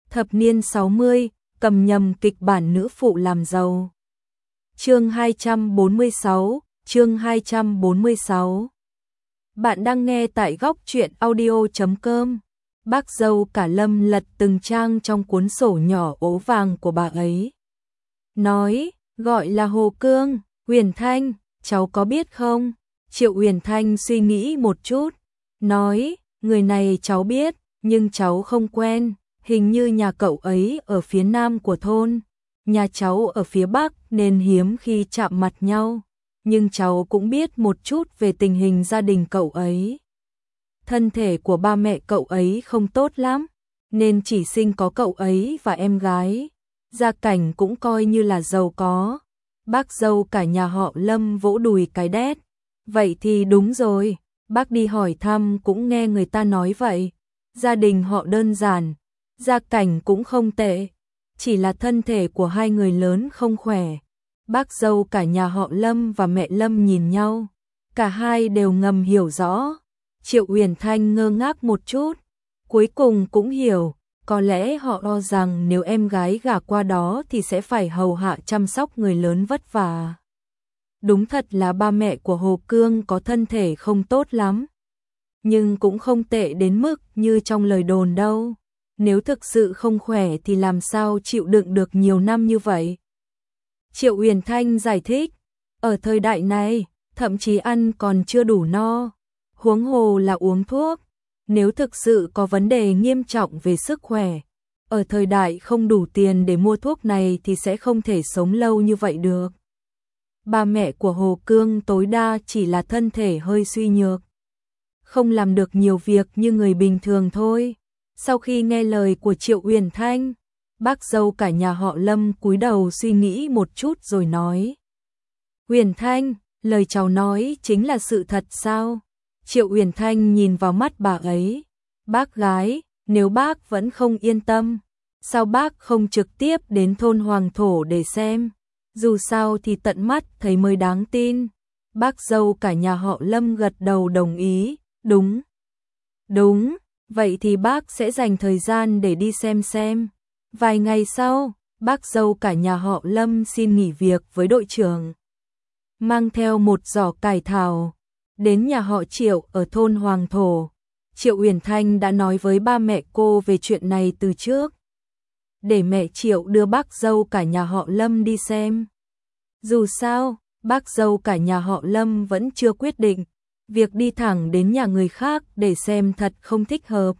Thập niên 60, cầm nhầm kịch bản nữ phụ làm giàu. Chương 246. Bạn đang nghe tại góc truyện audio.com. Bác dâu cả Lâm lật từng trang trong cuốn sổ nhỏ ố vàng của bà ấy. Nói, gọi là Hồ Cương, Uyển Thanh, cháu có biết không? Triệu Uyển Thanh suy nghĩ một chút, nói, người này cháu biết, nhưng cháu không quen, hình như nhà cậu ấy ở phía nam của thôn, nhà cháu ở phía bắc nên hiếm khi chạm mặt nhau, nhưng cháu cũng biết một chút về tình hình gia đình cậu ấy. Thân thể của ba mẹ cậu ấy không tốt lắm, nên chỉ sinh có cậu ấy và em gái, gia cảnh cũng coi như là giàu có. Bác dâu cả nhà họ Lâm vỗ đùi cái đét. Vậy thì đúng rồi, bác đi hỏi thăm cũng nghe người ta nói vậy. Gia đình họ đơn giản, gia cảnh cũng không tệ, chỉ là thân thể của hai người lớn không khỏe. Bác dâu cả nhà họ Lâm và mẹ Lâm nhìn nhau, cả hai đều ngầm hiểu rõ. Triệu Uyển Thanh ngơ ngác một chút, cuối cùng cũng hiểu, có lẽ họ lo rằng nếu em gái gả qua đó thì sẽ phải hầu hạ chăm sóc người lớn vất vả. Đúng thật là ba mẹ của Hồ Cương có thân thể không tốt lắm, nhưng cũng không tệ đến mức như trong lời đồn đâu. Nếu thực sự không khỏe thì làm sao chịu đựng được nhiều năm như vậy? Triệu Uyển Thanh giải thích, ở thời đại này, thậm chí ăn còn chưa đủ no, huống hồ là uống thuốc. Nếu thực sự có vấn đề nghiêm trọng về sức khỏe, ở thời đại không đủ tiền để mua thuốc này thì sẽ không thể sống lâu như vậy được. Ba mẹ của Hồ Cương tối đa chỉ là thân thể hơi suy nhược, không làm được nhiều việc như người bình thường thôi. Sau khi nghe lời của Triệu Uyển Thanh, bác dâu cả nhà họ Lâm cúi đầu suy nghĩ một chút rồi nói. Uyển Thanh, lời cháu nói chính là sự thật sao? Triệu Uyển Thanh nhìn vào mắt bà ấy. Bác gái, nếu bác vẫn không yên tâm, sao bác không trực tiếp đến thôn Hoàng Thổ để xem? Dù sao thì tận mắt thấy mới đáng tin. Bác dâu cả nhà họ Lâm gật đầu đồng ý. Đúng. Đúng, vậy thì bác sẽ dành thời gian để đi xem. Vài ngày sau, bác dâu cả nhà họ Lâm xin nghỉ việc với đội trưởng, mang theo một giỏ cải thảo, đến nhà họ Triệu ở thôn Hoàng Thổ. Triệu Uyển Thanh đã nói với ba mẹ cô về chuyện này từ trước, để mẹ Triệu đưa bác dâu cả nhà họ Lâm đi xem. Dù sao, bác dâu cả nhà họ Lâm vẫn chưa quyết định, việc đi thẳng đến nhà người khác để xem thật không thích hợp.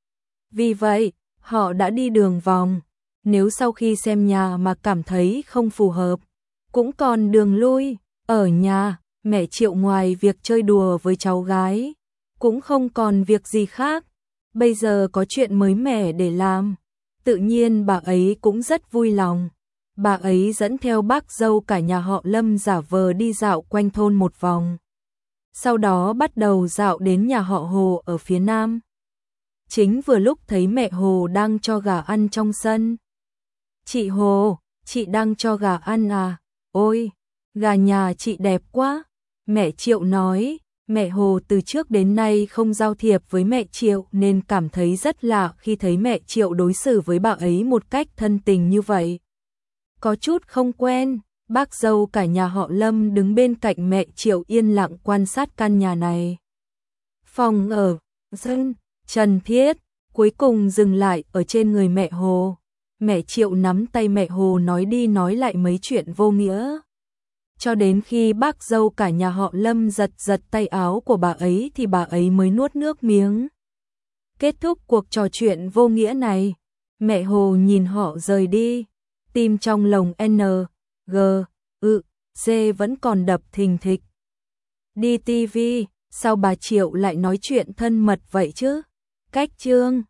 Vì vậy, họ đã đi đường vòng, nếu sau khi xem nhà mà cảm thấy không phù hợp, cũng còn đường lui. Ở nhà, mẹ Triệu ngoài việc chơi đùa với cháu gái, cũng không còn việc gì khác. Bây giờ có chuyện mới mẻ để làm, tự nhiên bà ấy cũng rất vui lòng. Bà ấy dẫn theo bác dâu cả nhà họ Lâm giả vờ đi dạo quanh thôn một vòng. Sau đó bắt đầu dạo đến nhà họ Hồ ở phía nam. Chính vừa lúc thấy mẹ Hồ đang cho gà ăn trong sân. Chị Hồ, chị đang cho gà ăn à? Ôi, gà nhà chị đẹp quá. Mẹ Triệu nói, mẹ Hồ từ trước đến nay không giao thiệp với mẹ Triệu nên cảm thấy rất lạ khi thấy mẹ Triệu đối xử với bà ấy một cách thân tình như vậy. Có chút không quen, bác dâu cả nhà họ Lâm đứng bên cạnh mẹ Triệu yên lặng quan sát căn nhà này. Phòng ở, sân, trần thiết, cuối cùng dừng lại ở trên người mẹ Hồ. Mẹ Triệu nắm tay mẹ Hồ nói đi nói lại mấy chuyện vô nghĩa, cho đến khi bác dâu cả nhà họ Lâm giật tay áo của bà ấy thì bà ấy mới nuốt nước miếng. Kết thúc cuộc trò chuyện vô nghĩa này, mẹ Hồ nhìn họ rời đi, tim trong lồng N, G, Ư, C vẫn còn đập thình thịch. Đi TV, sao bà Triệu lại nói chuyện thân mật vậy chứ? Cách chương